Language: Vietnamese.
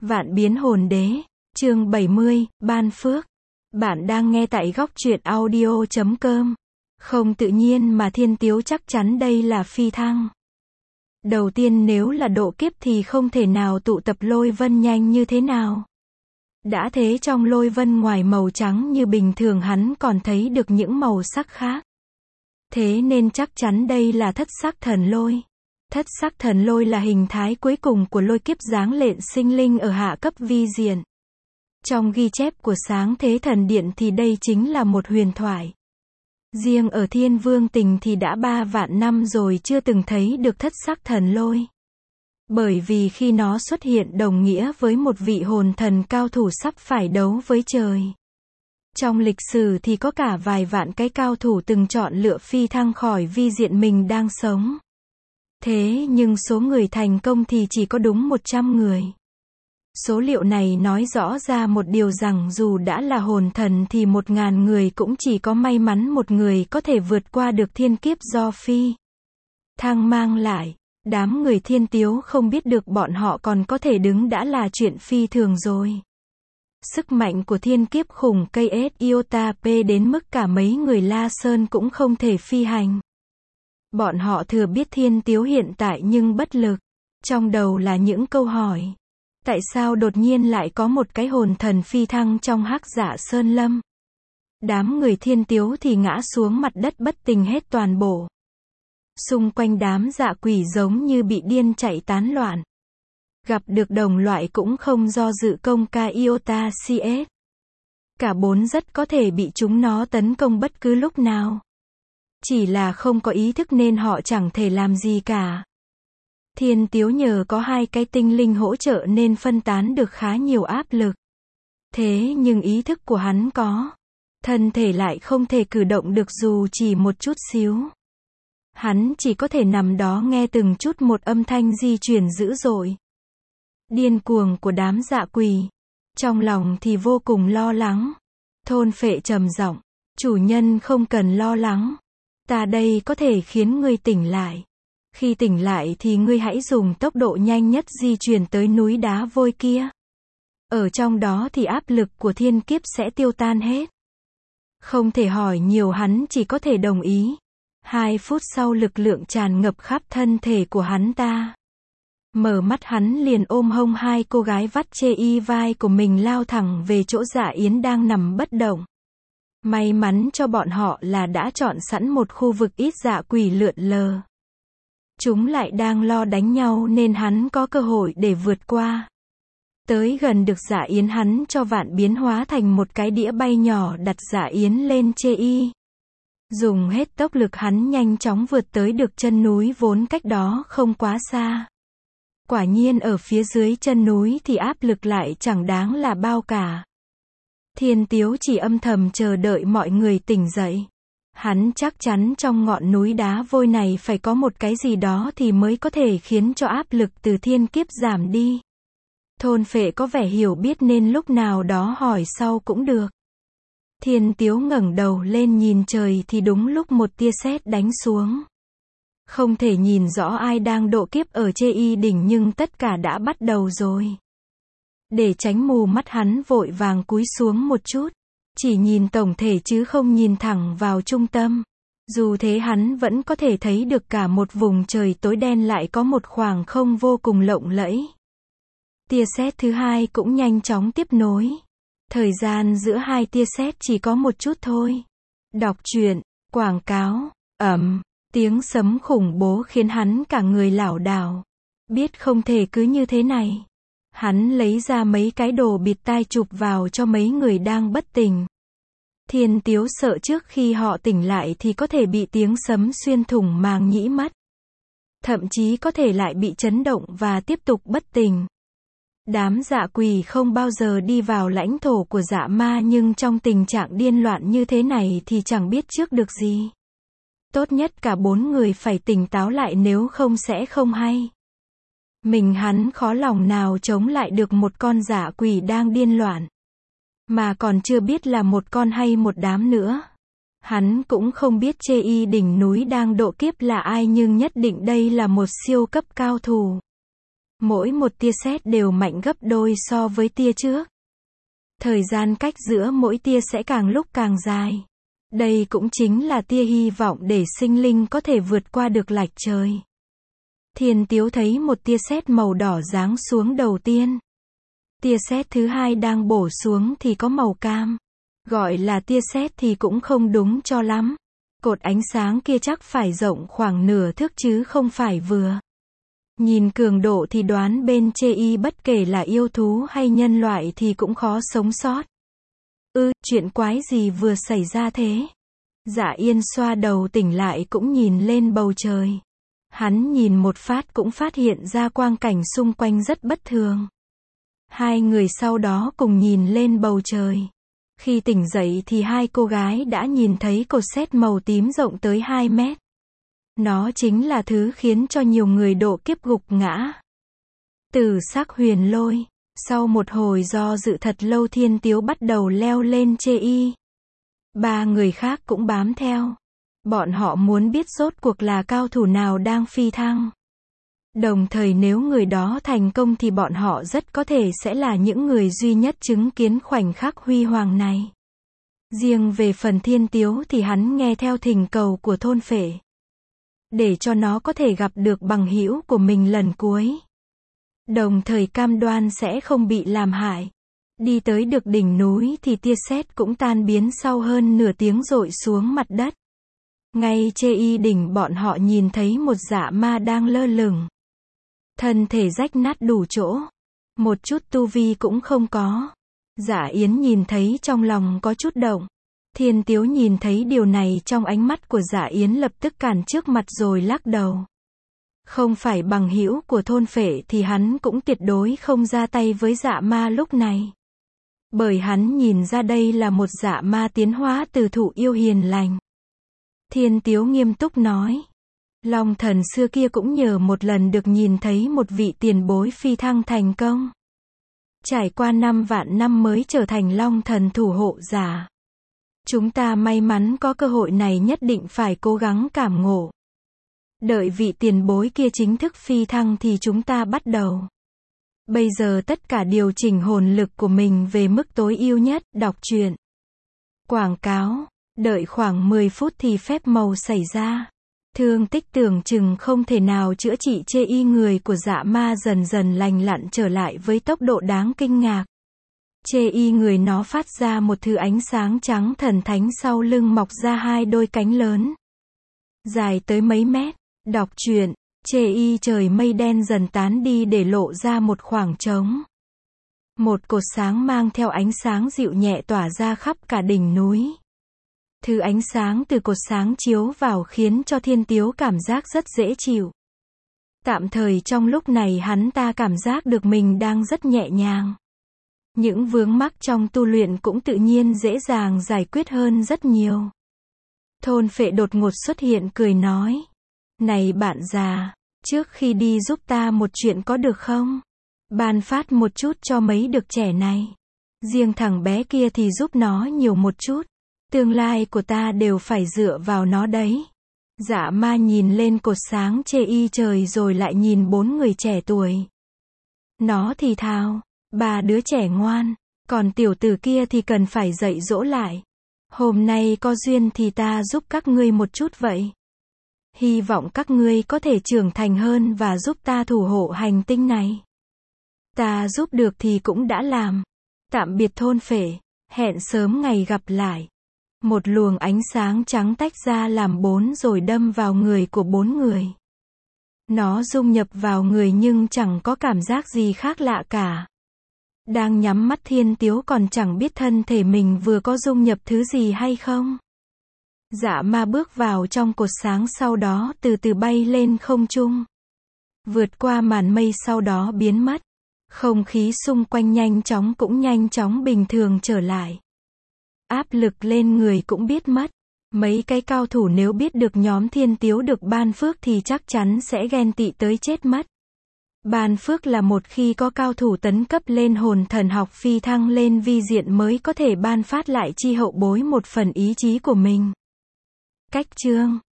Vạn biến hồn đế, chương 70, ban phước. Bạn đang nghe tại góc truyện audio.com. Không tự nhiên mà Thiên Tiếu chắc chắn đây là phi thăng. Đầu tiên nếu là độ kiếp thì không thể nào tụ tập lôi vân nhanh như thế nào. Đã thế trong lôi vân ngoài màu trắng như bình thường hắn còn thấy được những màu sắc khác. Thế nên chắc chắn đây là thất sắc thần lôi. Thất sắc thần lôi là hình thái cuối cùng của lôi kiếp giáng lệnh sinh linh ở hạ cấp vi diện. Trong ghi chép của Sáng Thế Thần Điện thì đây chính là một huyền thoại. Riêng ở Thiên Vương Tình thì đã 3 vạn năm rồi chưa từng thấy được thất sắc thần lôi. Bởi vì khi nó xuất hiện đồng nghĩa với một vị hồn thần cao thủ sắp phải đấu với trời. Trong lịch sử thì có cả vài vạn cái cao thủ từng chọn lựa phi thăng khỏi vi diện mình đang sống. Thế nhưng số người thành công thì chỉ có đúng 100 người. Số liệu này nói rõ ra một điều rằng dù đã là hồn thần thì 1000 người cũng chỉ có may mắn một người có thể vượt qua được thiên kiếp do phi thăng mang lại. Đám người Thiên Tiếu không biết được bọn họ còn có thể đứng đã là chuyện phi thường rồi. Sức mạnh của thiên kiếp khủng cây Iota P đến mức cả mấy người La Sơn cũng không thể phi hành. Bọn họ thừa biết Thiên Tiếu hiện tại nhưng bất lực. Trong đầu là những câu hỏi. Tại sao đột nhiên lại có một cái hồn thần phi thăng trong Hắc Dạ Sơn Lâm? Đám người Thiên Tiếu thì ngã xuống mặt đất bất tỉnh hết toàn bộ. Xung quanh đám dạ quỷ giống như bị điên chạy tán loạn. Gặp được đồng loại cũng không do dự công ca Iota CS. Cả 4 rất có thể bị chúng nó tấn công bất cứ lúc nào. Chỉ là không có ý thức nên họ chẳng thể làm gì cả. Thiên Tiếu nhờ có 2 cái tinh linh hỗ trợ nên phân tán được khá nhiều áp lực. Thế nhưng ý thức của hắn có. Thân thể lại không thể cử động được dù chỉ một chút xíu. Hắn chỉ có thể nằm đó nghe từng chút một âm thanh di chuyển dữ dội. Điên cuồng của đám dạ quỷ. Trong lòng thì vô cùng lo lắng. Thôn Phệ trầm giọng, chủ nhân không cần lo lắng. Ta đây có thể khiến ngươi tỉnh lại. Khi tỉnh lại thì ngươi hãy dùng tốc độ nhanh nhất di chuyển tới núi đá vôi kia. Ở trong đó thì áp lực của thiên kiếp sẽ tiêu tan hết. Không thể hỏi nhiều hắn chỉ có thể đồng ý. 2 phút sau lực lượng tràn ngập khắp thân thể của hắn ta. Mở mắt hắn liền ôm hông 2 cô gái vắt chê y vai của mình lao thẳng về chỗ Dạ Yến đang nằm bất động. May mắn cho bọn họ là đã chọn sẵn một khu vực ít dạ quỷ lượn lờ. Chúng lại đang lo đánh nhau nên hắn có cơ hội để vượt qua. Tới gần được Dạ Yến hắn cho vạn biến hóa thành một cái đĩa bay nhỏ đặt Dạ Yến lên chê y. Dùng hết tốc lực hắn nhanh chóng vượt tới được chân núi vốn cách đó không quá xa. Quả nhiên ở phía dưới chân núi thì áp lực lại chẳng đáng là bao cả. Thiên Tiếu chỉ âm thầm chờ đợi mọi người tỉnh dậy. Hắn chắc chắn trong ngọn núi đá vôi này phải có một cái gì đó thì mới có thể khiến cho áp lực từ thiên kiếp giảm đi. Thôn Phệ có vẻ hiểu biết nên lúc nào đó hỏi sau cũng được. Thiên Tiếu ngẩng đầu lên nhìn trời thì đúng lúc một tia sét đánh xuống. Không thể nhìn rõ ai đang độ kiếp ở chê y đỉnh nhưng tất cả đã bắt đầu rồi. Để tránh mù mắt hắn vội vàng cúi xuống một chút. Chỉ nhìn tổng thể chứ không nhìn thẳng vào trung tâm. Dù thế hắn vẫn có thể thấy được cả một vùng trời tối đen lại có một khoảng không vô cùng lộng lẫy. Tia sét thứ 2 cũng nhanh chóng tiếp nối. Thời gian giữa 2 tia sét chỉ có một chút thôi. Đọc truyện, quảng cáo, tiếng sấm khủng bố khiến hắn cả người lảo đảo. Biết không thể cứ như thế này. Hắn lấy ra mấy cái đồ bịt tai chụp vào cho mấy người đang bất tỉnh. Thiên Tiếu sợ trước khi họ tỉnh lại thì có thể bị tiếng sấm xuyên thủng màng nhĩ mất. Thậm chí có thể lại bị chấn động và tiếp tục bất tỉnh. Đám dạ quỷ không bao giờ đi vào lãnh thổ của dạ ma nhưng trong tình trạng điên loạn như thế này thì chẳng biết trước được gì. Tốt nhất cả 4 người phải tỉnh táo lại nếu không sẽ không hay. Mình hắn khó lòng nào chống lại được một con dạ quỷ đang điên loạn. Mà còn chưa biết là một con hay một đám nữa. Hắn cũng không biết chê y đỉnh núi đang độ kiếp là ai nhưng nhất định đây là một siêu cấp cao thủ. Mỗi một tia sét đều mạnh gấp đôi so với tia trước. Thời gian cách giữa mỗi tia sẽ càng lúc càng dài. Đây cũng chính là tia hy vọng để sinh linh có thể vượt qua được lạch trời. Thiên Tiếu thấy một tia sét màu đỏ giáng xuống đầu tiên. Tia sét thứ hai đang bổ xuống thì có màu cam. Gọi là tia sét thì cũng không đúng cho lắm. Cột ánh sáng kia chắc phải rộng khoảng nửa thước chứ không phải vừa. Nhìn cường độ thì đoán bên Chê bất kể là yêu thú hay nhân loại thì cũng khó sống sót. Chuyện quái gì vừa xảy ra thế? Dạ Yên xoa đầu tỉnh lại cũng nhìn lên bầu trời. Hắn nhìn một phát cũng phát hiện ra quang cảnh xung quanh rất bất thường. Hai người sau đó cùng nhìn lên bầu trời. Khi tỉnh dậy thì hai cô gái đã nhìn thấy cột sét màu tím rộng tới 2 mét. Nó chính là thứ khiến cho nhiều người độ kiếp gục ngã. Tử Sắc Huyền Lôi. Sau một hồi do dự thật lâu Thiên Tiếu bắt đầu leo lên Chê. 3 người khác cũng bám theo. Bọn họ muốn biết rốt cuộc là cao thủ nào đang phi thăng. Đồng thời nếu người đó thành công thì bọn họ rất có thể sẽ là những người duy nhất chứng kiến khoảnh khắc huy hoàng này. Riêng về phần Thiên Tiếu thì hắn nghe theo thỉnh cầu của thôn phệ. Để cho nó có thể gặp được bằng hữu của mình lần cuối. Đồng thời cam đoan sẽ không bị làm hại. Đi tới được đỉnh núi thì tia sét cũng tan biến sau hơn nửa tiếng rội xuống mặt đất. Ngay Chê đỉnh bọn họ nhìn thấy một dạ ma đang lơ lửng. Thân thể rách nát đủ chỗ. Một chút tu vi cũng không có. Dạ Yến nhìn thấy trong lòng có chút động. Thiên Tiếu nhìn thấy điều này trong ánh mắt của Dạ Yến lập tức cản trước mặt rồi lắc đầu. Không phải bằng hữu của thôn phệ thì hắn cũng tuyệt đối không ra tay với dạ ma lúc này. Bởi hắn nhìn ra đây là một dạ ma tiến hóa từ thụ yêu hiền lành. Thiên Tiếu nghiêm túc nói. Long thần xưa kia cũng nhờ một lần được nhìn thấy một vị tiền bối phi thăng thành công. Trải qua 5 vạn năm mới trở thành long thần thủ hộ giả. Chúng ta may mắn có cơ hội này nhất định phải cố gắng cảm ngộ. Đợi vị tiền bối kia chính thức phi thăng thì chúng ta bắt đầu. Bây giờ tất cả điều chỉnh hồn lực của mình về mức tối ưu nhất, đọc truyện. Quảng cáo, đợi khoảng 10 phút thì phép màu xảy ra. Thương tích tưởng chừng không thể nào chữa trị Chê người của dạ ma dần dần lành lặn trở lại với tốc độ đáng kinh ngạc. Chê người nó phát ra một thứ ánh sáng trắng thần thánh sau lưng mọc ra 2 đôi cánh lớn. Dài tới mấy mét. Đọc truyện, Chê trời mây đen dần tán đi để lộ ra một khoảng trống. Một cột sáng mang theo ánh sáng dịu nhẹ tỏa ra khắp cả đỉnh núi. Thứ ánh sáng từ cột sáng chiếu vào khiến cho Thiên Tiếu cảm giác rất dễ chịu. Tạm thời trong lúc này hắn ta cảm giác được mình đang rất nhẹ nhàng. Những vướng mắc trong tu luyện cũng tự nhiên dễ dàng giải quyết hơn rất nhiều. Thôn phệ đột ngột xuất hiện cười nói. Này bạn già, trước khi đi giúp ta một chuyện có được không? Ban phát một chút cho mấy đứa trẻ này. Riêng thằng bé kia thì giúp nó nhiều một chút. Tương lai của ta đều phải dựa vào nó đấy. Dạ ma nhìn lên cột sáng Chê trời rồi lại nhìn 4 người trẻ tuổi. Nó thì thào, 3 đứa trẻ ngoan, còn tiểu tử kia thì cần phải dạy dỗ lại. Hôm nay có duyên thì ta giúp các ngươi một chút vậy. Hy vọng các ngươi có thể trưởng thành hơn và giúp ta thủ hộ hành tinh này. Ta giúp được thì cũng đã làm. Tạm biệt thôn phệ, hẹn sớm ngày gặp lại. Một luồng ánh sáng trắng tách ra làm 4 rồi đâm vào người của 4 người. Nó dung nhập vào người nhưng chẳng có cảm giác gì khác lạ cả. Đang nhắm mắt Thiên Tiếu còn chẳng biết thân thể mình vừa có dung nhập thứ gì hay không. Dạ ma bước vào trong cột sáng sau đó từ từ bay lên không trung. Vượt qua màn mây sau đó biến mất. Không khí xung quanh nhanh chóng bình thường trở lại. Áp lực lên người cũng biết mất. Mấy cái cao thủ nếu biết được nhóm Thiên Tiếu được ban phước thì chắc chắn sẽ ghen tị tới chết mất. Ban phước là một khi có cao thủ tấn cấp lên hồn thần học phi thăng lên vi diện mới có thể ban phát lại chi hậu bối một phần ý chí của mình. Cách chương